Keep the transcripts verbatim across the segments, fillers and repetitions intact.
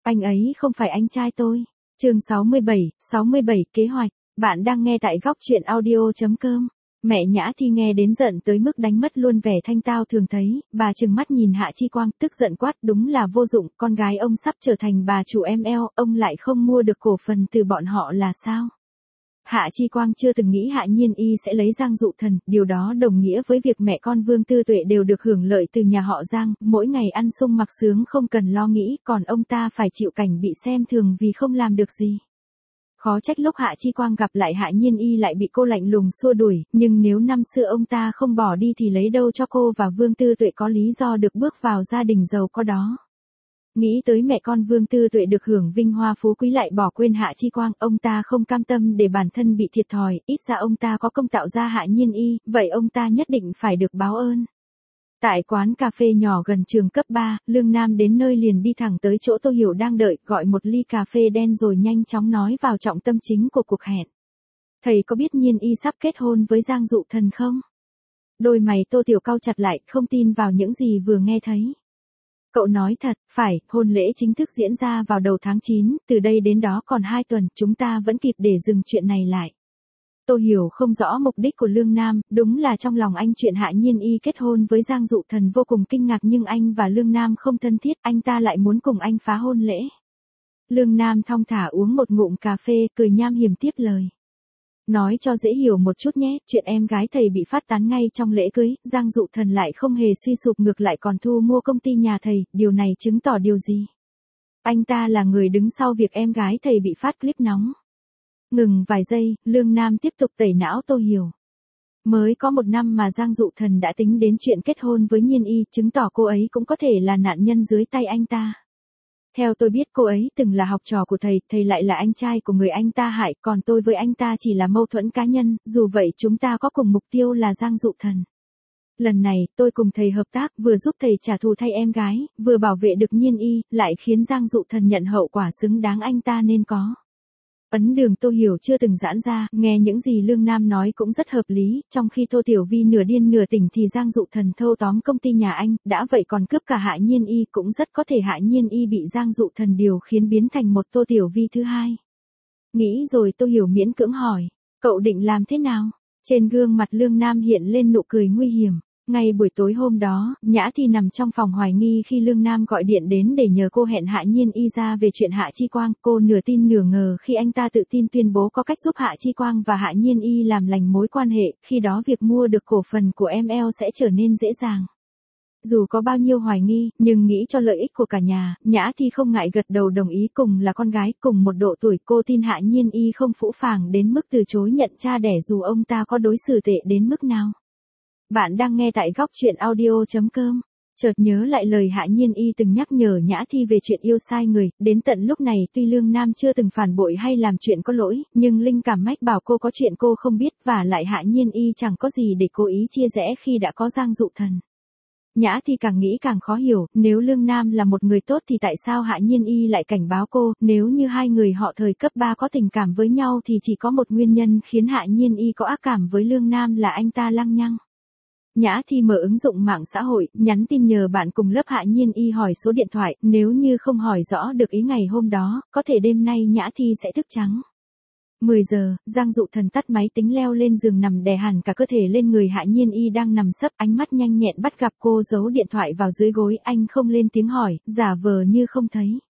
Anh ấy không phải anh trai tôi. Chương sáu mươi bảy, sáu mươi bảy kế hoạch. Bạn đang nghe tại góc truyện audio chấm com. Mẹ Nhã Thi nghe đến giận tới mức đánh mất luôn vẻ thanh tao thường thấy, bà trừng mắt nhìn Hạ Chi Quang, tức giận quát, đúng là vô dụng, con gái ông sắp trở thành bà chủ em eo, ông lại không mua được cổ phần từ bọn họ là sao? Hạ Chi Quang chưa từng nghĩ Hạ Nhiên Y sẽ lấy Giang Dụ Thần, điều đó đồng nghĩa với việc mẹ con Vương Tư Tuệ đều được hưởng lợi từ nhà họ Giang, mỗi ngày ăn sung mặc sướng không cần lo nghĩ, còn ông ta phải chịu cảnh bị xem thường vì không làm được gì. Khó trách lúc Hạ Chi Quang gặp lại Hạ Nhiên Y lại bị cô lạnh lùng xua đuổi, nhưng nếu năm xưa ông ta không bỏ đi thì lấy đâu cho cô và Vương Tư Tuệ có lý do được bước vào gia đình giàu có đó. Nghĩ tới mẹ con Vương Tư Tuệ được hưởng vinh hoa phú quý lại bỏ quên Hạ Chi Quang, ông ta không cam tâm để bản thân bị thiệt thòi, ít ra ông ta có công tạo ra Hạ Nhiên Y, vậy ông ta nhất định phải được báo ơn. Tại quán cà phê nhỏ gần trường cấp ba, Lương Nam đến nơi liền đi thẳng tới chỗ Tô Hiểu đang đợi, gọi một ly cà phê đen rồi nhanh chóng nói vào trọng tâm chính của cuộc hẹn. Thầy có biết Nhiên Y sắp kết hôn với Giang Dụ Thần không? Đôi mày Tô Tiểu cau chặt lại, không tin vào những gì vừa nghe thấy. Cậu nói thật, phải, hôn lễ chính thức diễn ra vào đầu tháng chín, từ đây đến đó còn hai tuần, chúng ta vẫn kịp để dừng chuyện này lại. Tô Hiểu không rõ mục đích của Lương Nam, đúng là trong lòng anh chuyện Hạ Nhiên Y kết hôn với Giang Dụ Thần vô cùng kinh ngạc nhưng anh và Lương Nam không thân thiết, anh ta lại muốn cùng anh phá hôn lễ. Lương Nam thong thả uống một ngụm cà phê, cười nham hiểm tiếp lời. Nói cho dễ hiểu một chút nhé, chuyện em gái thầy bị phát tán ngay trong lễ cưới, Giang Dụ Thần lại không hề suy sụp ngược lại còn thu mua công ty nhà thầy, điều này chứng tỏ điều gì? Anh ta là người đứng sau việc em gái thầy bị phát clip nóng. Ngừng vài giây, Lương Nam tiếp tục tẩy não Tô Hiểu. Mới có một năm mà Giang Dụ Thần đã tính đến chuyện kết hôn với Nhiên Y, chứng tỏ cô ấy cũng có thể là nạn nhân dưới tay anh ta. Theo tôi biết cô ấy từng là học trò của thầy, thầy lại là anh trai của người anh ta hại, còn tôi với anh ta chỉ là mâu thuẫn cá nhân, dù vậy chúng ta có cùng mục tiêu là Giang Dụ Thần. Lần này, tôi cùng thầy hợp tác, vừa giúp thầy trả thù thay em gái, vừa bảo vệ được Nhiên Y, lại khiến Giang Dụ Thần nhận hậu quả xứng đáng anh ta nên có. Ấn đường Tô Hiểu chưa từng giãn ra, nghe những gì Lương Nam nói cũng rất hợp lý, trong khi Tô Tiểu Vi nửa điên nửa tỉnh thì Giang Dụ Thần thâu tóm công ty nhà anh, đã vậy còn cướp cả Hạ Nhiên Y, cũng rất có thể Hạ Nhiên Y bị Giang Dụ Thần điều khiến biến thành một Tô Tiểu Vi thứ hai. Nghĩ rồi Tô Hiểu miễn cưỡng hỏi, cậu định làm thế nào? Trên gương mặt Lương Nam hiện lên nụ cười nguy hiểm. Ngay buổi tối hôm đó, Nhã Thi nằm trong phòng hoài nghi khi Lương Nam gọi điện đến để nhờ cô hẹn Hạ Nhiên Y ra về chuyện Hạ Chi Quang. Cô nửa tin nửa ngờ khi anh ta tự tin tuyên bố có cách giúp Hạ Chi Quang và Hạ Nhiên Y làm lành mối quan hệ, khi đó việc mua được cổ phần của em eo sẽ trở nên dễ dàng. Dù có bao nhiêu hoài nghi, nhưng nghĩ cho lợi ích của cả nhà, Nhã Thi không ngại gật đầu đồng ý, cùng là con gái, cùng một độ tuổi, cô tin Hạ Nhiên Y không phũ phàng đến mức từ chối nhận cha đẻ dù ông ta có đối xử tệ đến mức nào. Bạn đang nghe tại góc truyện audio chấm com. Chợt nhớ lại lời Hạ Nhiên Y từng nhắc nhở Nhã Thi về chuyện yêu sai người, đến tận lúc này tuy Lương Nam chưa từng phản bội hay làm chuyện có lỗi, nhưng linh cảm mách bảo cô có chuyện cô không biết và lại Hạ Nhiên Y chẳng có gì để cố ý chia rẽ khi đã có Giang Dụ Thần. Nhã Thi càng nghĩ càng khó hiểu, nếu Lương Nam là một người tốt thì tại sao Hạ Nhiên Y lại cảnh báo cô, nếu như hai người họ thời cấp ba có tình cảm với nhau thì chỉ có một nguyên nhân khiến Hạ Nhiên Y có ác cảm với Lương Nam là anh ta lăng nhăng. Nhã Thi mở ứng dụng mạng xã hội, nhắn tin nhờ bạn cùng lớp Hạ Nhiên Y hỏi số điện thoại, nếu như không hỏi rõ được ý ngày hôm đó, có thể đêm nay Nhã Thi sẽ thức trắng. mười giờ, Giang Dụ Thần tắt máy tính leo lên giường nằm đè hẳn cả cơ thể lên người Hạ Nhiên Y đang nằm sấp, ánh mắt nhanh nhẹn bắt gặp cô giấu điện thoại vào dưới gối, anh không lên tiếng hỏi, giả vờ như không thấy.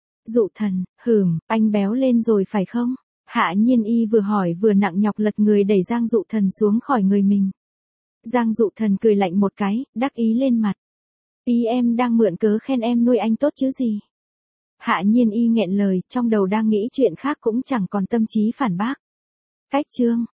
Dụ Thần, hừm, anh béo lên rồi phải không? Hạ Nhiên Y vừa hỏi vừa nặng nhọc lật người đẩy Giang Dụ Thần xuống khỏi người mình. Giang Dụ Thần cười lạnh một cái, đắc ý lên mặt. Ý em đang mượn cớ khen em nuôi anh tốt chứ gì? Hạ Nhiên Y nghẹn lời, trong đầu đang nghĩ chuyện khác cũng chẳng còn tâm trí phản bác. Cách chương.